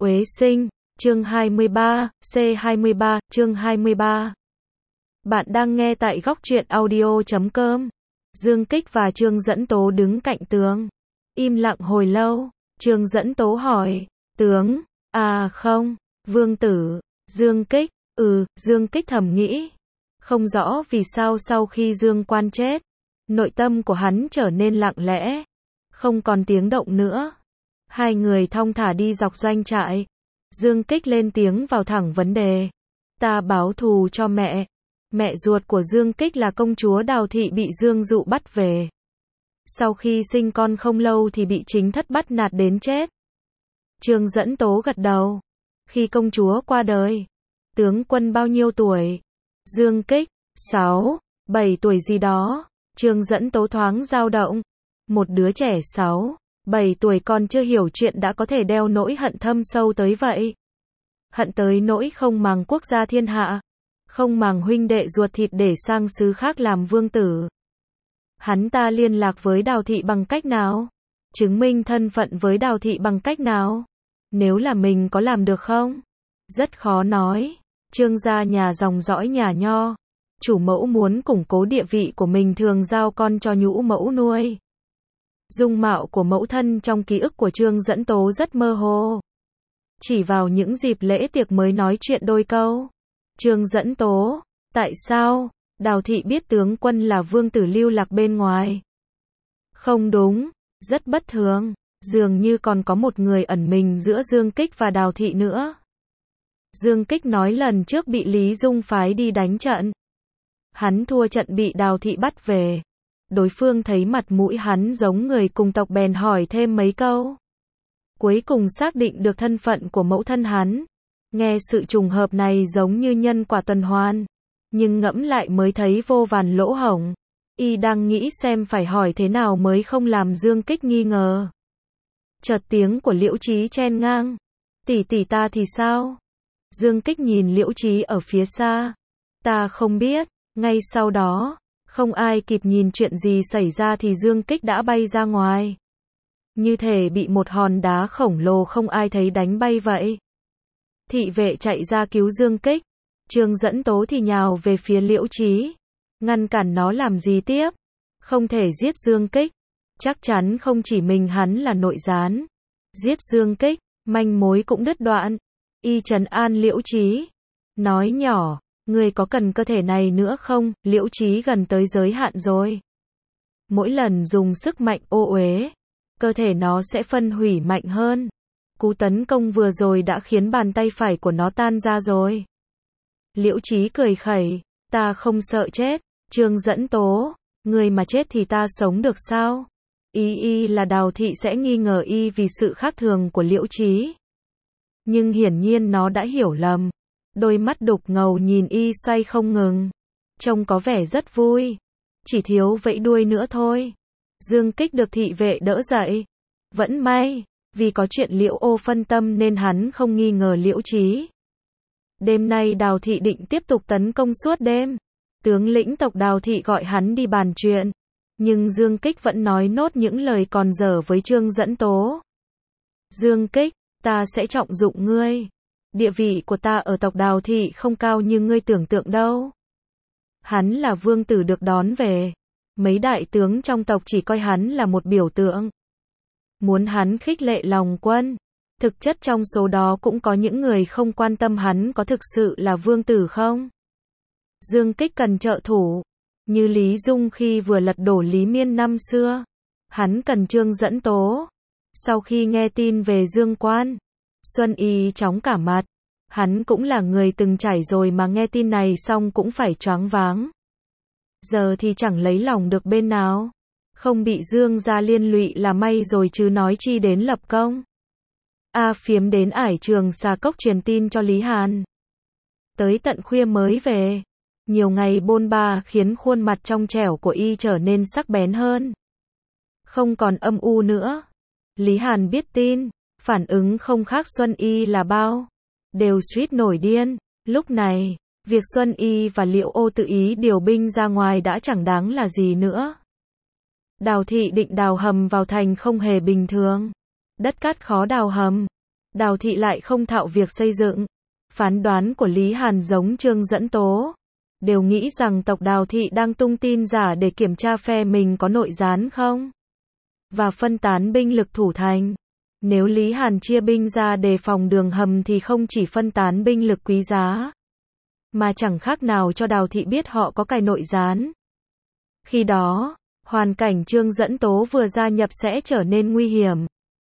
Uế sinh, chương 23, C23, chương 23. Bạn đang nghe tại góc truyện audio.com. Dương Kích và Trương Dẫn Tố đứng cạnh tướng. Im lặng hồi lâu, Trương Dẫn Tố hỏi, tướng, à không, vương tử, Dương Kích, Dương Kích thầm nghĩ. Không rõ vì sao sau khi Dương Quan chết, nội tâm của hắn trở nên lặng lẽ, không còn tiếng động nữa. Hai người thong thả đi dọc doanh trại. Dương Kích lên tiếng vào thẳng vấn đề. Ta báo thù cho mẹ. Mẹ ruột của Dương Kích là công chúa Đào Thị bị Dương Dụ bắt về. Sau khi sinh con không lâu thì bị chính thất bắt nạt đến chết. Trương Dẫn Tố gật đầu. Khi công chúa qua đời, tướng quân bao nhiêu tuổi? Dương Kích, 6, 7 tuổi gì đó. Trương Dẫn Tố thoáng dao động. Một đứa trẻ 6, 7 tuổi còn chưa hiểu chuyện đã có thể đeo nỗi hận thâm sâu tới vậy. Hận tới nỗi không màng quốc gia thiên hạ, không màng huynh đệ ruột thịt để sang xứ khác làm vương tử. Hắn ta liên lạc với Đào Thị bằng cách nào? Chứng minh thân phận với Đào Thị bằng cách nào? Nếu là mình có làm được không? Rất khó nói. Trương gia nhà dòng dõi nhà Nho, chủ mẫu muốn củng cố địa vị của mình thường giao con cho nhũ mẫu nuôi. Dung mạo của mẫu thân trong ký ức của Trương Dẫn Tố rất mơ hồ. Chỉ vào những dịp lễ tiệc mới nói chuyện đôi câu. Trương Dẫn Tố, tại sao Đào Thị biết tướng quân là vương tử lưu lạc bên ngoài? Không đúng, rất bất thường, dường như còn có một người ẩn mình giữa Dương Kích và Đào Thị nữa. Dương Kích nói lần trước bị Lý Dung phái đi đánh trận. Hắn thua trận bị Đào Thị bắt về. Đối phương thấy mặt mũi hắn giống người cùng tộc bèn hỏi thêm mấy câu. Cuối cùng xác định được thân phận của mẫu thân hắn. Nghe sự trùng hợp này giống như nhân quả tuần hoàn, nhưng ngẫm lại mới thấy vô vàn lỗ hổng. Y đang nghĩ xem phải hỏi thế nào mới không làm Dương Kích nghi ngờ. Chợt tiếng của Liễu Chí chen ngang. Tỷ tỷ ta thì sao? Dương Kích nhìn Liễu Chí ở phía xa. Ta không biết. Ngay sau đó, không ai kịp nhìn chuyện gì xảy ra thì Dương Kích đã bay ra ngoài. Như thể bị một hòn đá khổng lồ không ai thấy đánh bay vậy. Thị vệ chạy ra cứu Dương Kích. Trương Dẫn Tố thì nhào về phía Liễu Chí. Ngăn cản nó làm gì tiếp? Không thể giết Dương Kích. Chắc chắn không chỉ mình hắn là nội gián. Giết Dương Kích, manh mối cũng đứt đoạn. Y trấn an Liễu Chí. Nói nhỏ, người có cần cơ thể này nữa không? Liễu Chí gần tới giới hạn rồi. Mỗi lần dùng sức mạnh ô uế, cơ thể nó sẽ phân hủy mạnh hơn. Cú tấn công vừa rồi đã khiến bàn tay phải của nó tan ra rồi. Liễu Chí cười khẩy, ta không sợ chết. Trương Dẫn Tố, người mà chết thì ta sống được sao? Y là Đào Thị sẽ nghi ngờ y vì sự khác thường của Liễu Chí. Nhưng hiển nhiên nó đã hiểu lầm. Đôi mắt đục ngầu nhìn y xoay không ngừng. Trông có vẻ rất vui. Chỉ thiếu vẫy đuôi nữa thôi. Dương Kích được thị vệ đỡ dậy. Vẫn may, vì có chuyện Liễu Ô phân tâm nên hắn không nghi ngờ Liễu Chí. Đêm nay Đào Thị định tiếp tục tấn công suốt đêm. Tướng lĩnh tộc Đào Thị gọi hắn đi bàn chuyện. Nhưng Dương Kích vẫn nói nốt những lời còn dở với Trương Dẫn Tố. Dương Kích, ta sẽ trọng dụng ngươi. Địa vị của ta ở tộc Đào Thị không cao như ngươi tưởng tượng đâu. Hắn là vương tử được đón về. Mấy đại tướng trong tộc chỉ coi hắn là một biểu tượng. Muốn hắn khích lệ lòng quân. Thực chất trong số đó cũng có những người không quan tâm hắn có thực sự là vương tử không. Dương Kích cần trợ thủ. Như Lý Dung khi vừa lật đổ Lý Miên năm xưa. Hắn cần Trương Dẫn Tố. Sau khi nghe tin về Dương Quan, Xuân Y chóng cả mặt. Hắn cũng là người từng trải rồi mà nghe tin này xong cũng phải choáng váng. Giờ thì chẳng lấy lòng được bên nào. Không bị Dương gia liên lụy là may rồi chứ nói chi đến lập công. Phiếm đến Ải Trường Xà Cốc truyền tin cho Lý Hàn. Tới tận khuya mới về. Nhiều ngày bôn ba khiến khuôn mặt trong trẻo của y trở nên sắc bén hơn. Không còn âm u nữa. Lý Hàn biết tin, phản ứng không khác Xuân Y là bao. Đều suýt nổi điên. Lúc này, việc Xuân Y và Liễu Ô tự ý điều binh ra ngoài đã chẳng đáng là gì nữa. Đào Thị định đào hầm vào thành không hề bình thường. Đất cát khó đào hầm. Đào Thị lại không thạo việc xây dựng. Phán đoán của Lý Hàn giống Trương Dẫn Tố. Đều nghĩ rằng tộc Đào Thị đang tung tin giả để kiểm tra phe mình có nội gián không. Và phân tán binh lực thủ thành. Nếu Lý Hàn chia binh ra đề phòng đường hầm thì không chỉ phân tán binh lực quý giá, mà chẳng khác nào cho Đào Thị biết họ có cài nội gián. Khi đó, hoàn cảnh Trương Dẫn Tố vừa gia nhập sẽ trở nên nguy hiểm.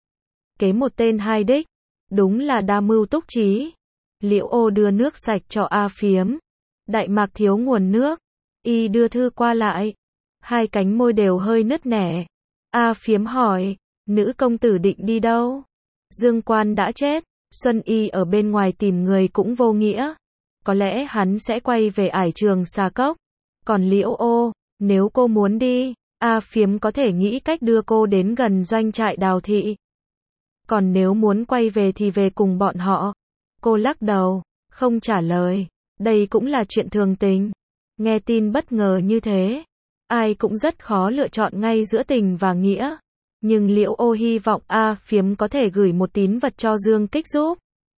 Kế một tên hai đích, đúng là đa mưu túc trí. Liễu Ô đưa nước sạch cho A Phiếm. Đại Mạc thiếu nguồn nước, y đưa thư qua lại. Hai cánh môi đều hơi nứt nẻ. A Phiếm hỏi, nữ công tử định đi đâu? Dương Quan đã chết, Xuân Y ở bên ngoài tìm người cũng vô nghĩa. Có lẽ hắn sẽ quay về ải Trường Xà Cốc. Còn Liễu Ô, nếu cô muốn đi, A Phiếm có thể nghĩ cách đưa cô đến gần doanh trại Đào Thị. Còn nếu muốn quay về thì về cùng bọn họ. Cô lắc đầu, không trả lời. Đây cũng là chuyện thường tình. Nghe tin bất ngờ như thế, ai cũng rất khó lựa chọn ngay giữa tình và nghĩa. Nhưng Liễu Ô hy vọng A Phiếm có thể gửi một tín vật cho Dương Kích giúp.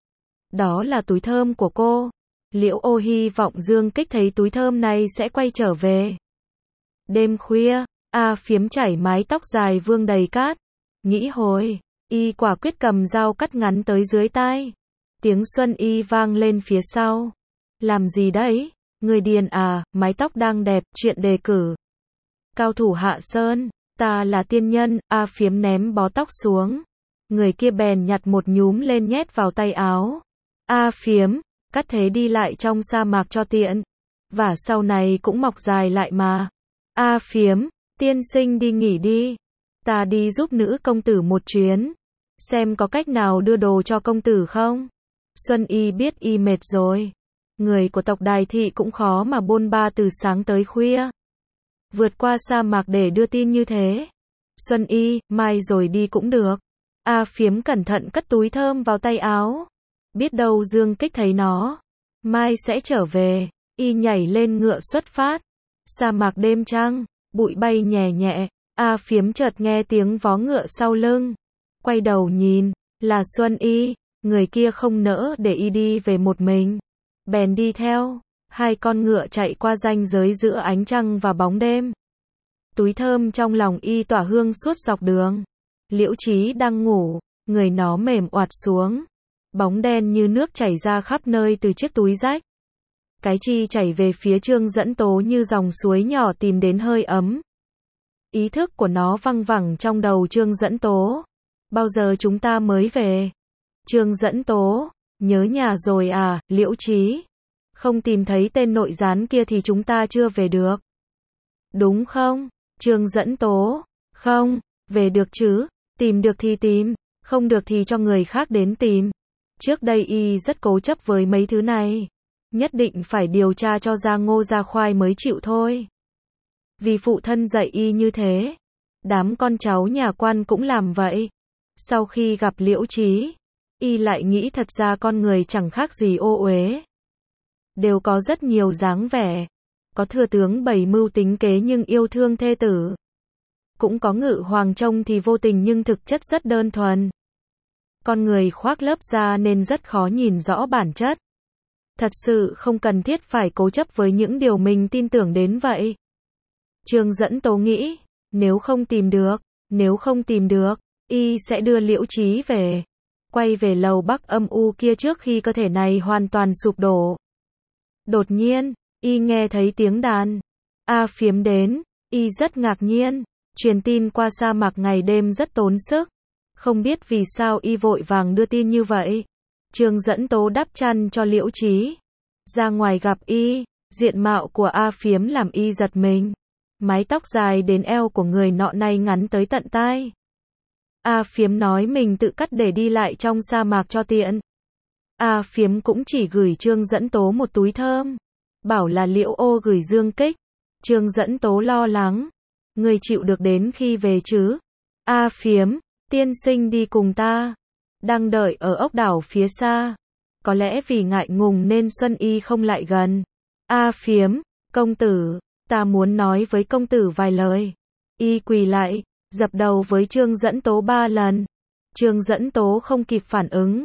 Đó là túi thơm của cô. Liễu Ô hy vọng Dương Kích thấy túi thơm này sẽ quay trở về. Đêm khuya, A Phiếm chảy mái tóc dài vương đầy cát. Nghĩ hồi, y quả quyết cầm dao cắt ngắn tới dưới tai. Tiếng Xuân Y vang lên phía sau. Làm gì đấy? Người điên à, mái tóc đang đẹp, chuyện đề cử. Cao thủ Hạ Sơn, ta là tiên nhân. A Phiếm ném bó tóc xuống. Người kia bèn nhặt một nhúm lên nhét vào tay áo. A Phiếm, cắt thế đi lại trong sa mạc cho tiện. Và sau này cũng mọc dài lại mà. A Phiếm, tiên sinh đi nghỉ đi. Ta đi giúp nữ công tử một chuyến. Xem có cách nào đưa đồ cho công tử không? Xuân Y biết y mệt rồi. Người của tộc Đài Thị cũng khó mà bôn ba từ sáng tới khuya. Vượt qua sa mạc để đưa tin như thế. Xuân Y, mai rồi đi cũng được. A Phiếm cẩn thận cất túi thơm vào tay áo. Biết đâu Dương Kích thấy nó. Mai sẽ trở về. Y nhảy lên ngựa xuất phát. Sa mạc đêm trăng, bụi bay nhẹ nhẹ. A Phiếm chợt nghe tiếng vó ngựa sau lưng. Quay đầu nhìn, là Xuân Y. Người kia không nỡ để y đi về một mình. Bèn đi theo. Hai con ngựa chạy qua ranh giới giữa ánh trăng và bóng đêm. Túi thơm trong lòng y tỏa hương suốt dọc đường. Liễu Chí đang ngủ, người nó mềm oạt xuống. Bóng đen như nước chảy ra khắp nơi từ chiếc túi rách. Cái chi chảy về phía Trương Dẫn Tố như dòng suối nhỏ tìm đến hơi ấm. Ý thức của nó văng vẳng trong đầu Trương Dẫn Tố. Bao giờ chúng ta mới về? Trương Dẫn Tố, nhớ nhà rồi à, Liễu Chí? Không tìm thấy tên nội gián kia thì chúng ta chưa về được. Đúng không? Trương Dẫn Tố, không, về được chứ, tìm được thì tìm, không được thì cho người khác đến tìm. Trước đây y rất cố chấp với mấy thứ này. Nhất định phải điều tra cho ra ngô ra khoai mới chịu thôi. Vì phụ thân dạy y như thế. Đám con cháu nhà quan cũng làm vậy. Sau khi gặp Liễu Chí, y lại nghĩ thật ra con người chẳng khác gì ô uế. Đều có rất nhiều dáng vẻ. Có thừa tướng bày mưu tính kế nhưng yêu thương thê tử. Cũng có ngự hoàng trông thì vô tình nhưng thực chất rất đơn thuần. Con người khoác lớp da nên rất khó nhìn rõ bản chất. Thật sự không cần thiết phải cố chấp với những điều mình tin tưởng đến vậy. Trương Dẫn Tố nghĩ, nếu không tìm được, y sẽ đưa Liễu Chí về. Quay về lầu Bắc âm u kia trước khi cơ thể này hoàn toàn sụp đổ. Đột nhiên, y nghe thấy tiếng đàn. A Phiếm đến, y rất ngạc nhiên. Truyền tin qua sa mạc ngày đêm rất tốn sức. Không biết vì sao y vội vàng đưa tin như vậy. Trương Dẫn Tố đắp chăn cho Liễu Chí. Ra ngoài gặp y, diện mạo của A Phiếm làm y giật mình. Mái tóc dài đến eo của người nọ này ngắn tới tận tai. A Phiếm nói mình tự cắt để đi lại trong sa mạc cho tiện. A Phiếm cũng chỉ gửi Trương Dẫn Tố một túi thơm. Bảo là Liễu Ô gửi Dương Kích. Trương Dẫn Tố lo lắng. Người chịu được đến khi về chứ? A Phiếm, tiên sinh đi cùng ta. Đang đợi ở ốc đảo phía xa. Có lẽ vì ngại ngùng nên Xuân Y không lại gần. A Phiếm, công tử, ta muốn nói với công tử vài lời. Y quỳ lại, dập đầu với Trương Dẫn Tố 3 lần. Trương Dẫn Tố không kịp phản ứng.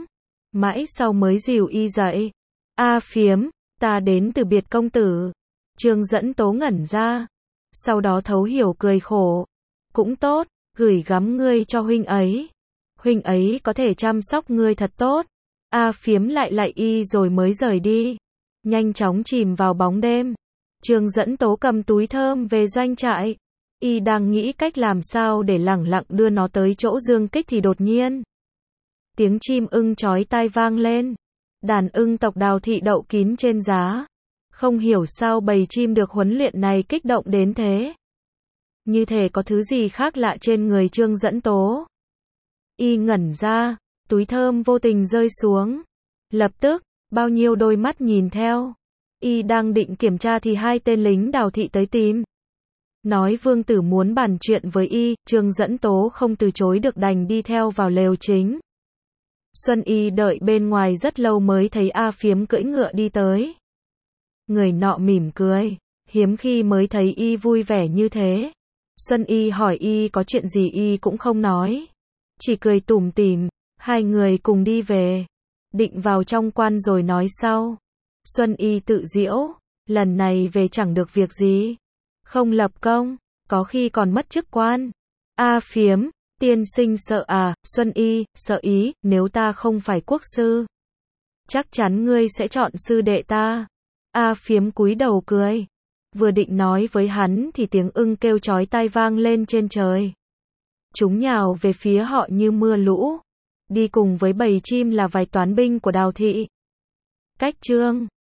Mãi sau mới dìu y dậy. A Phiếm, ta đến từ biệt công tử. Trương Dẫn Tố ngẩn ra. Sau đó thấu hiểu cười khổ. Cũng tốt, gửi gắm ngươi cho huynh ấy. Huynh ấy có thể chăm sóc ngươi thật tốt. A Phiếm lại y rồi mới rời đi. Nhanh chóng chìm vào bóng đêm. Trương Dẫn Tố cầm túi thơm về doanh trại. Y đang nghĩ cách làm sao để lẳng lặng đưa nó tới chỗ Dương Kích thì đột nhiên tiếng chim ưng chói tai vang lên. Đàn ưng tộc Đào thị đậu kín trên giá. Không hiểu sao bầy chim được huấn luyện này kích động đến thế. Như thể có thứ gì khác lạ trên người Trương Dẫn Tố. Y ngẩn ra, túi thơm vô tình rơi xuống. Lập tức, bao nhiêu đôi mắt nhìn theo. Y đang định kiểm tra thì hai tên lính Đào thị tới tìm. Nói vương tử muốn bàn chuyện với y, Trương Dẫn Tố không từ chối được đành đi theo vào lều chính. Xuân Y đợi bên ngoài rất lâu mới thấy A Phiếm cưỡi ngựa đi tới. Người nọ mỉm cười, hiếm khi mới thấy y vui vẻ như thế. Xuân Y hỏi y có chuyện gì y cũng không nói. Chỉ cười tủm tỉm, hai người cùng đi về. Định vào trong quan rồi nói sau. Xuân Y tự giễu, lần này về chẳng được việc gì. Không lập công, có khi còn mất chức quan. A Phiếm, tiên sinh sợ à? Xuân Y, sợ ý, nếu ta không phải quốc sư. Chắc chắn ngươi sẽ chọn sư đệ ta. A Phiếm cúi đầu cười. Vừa định nói với hắn thì tiếng ưng kêu chói tai vang lên trên trời. Chúng nhào về phía họ như mưa lũ. Đi cùng với bầy chim là vài toán binh của Đào thị. Cách chương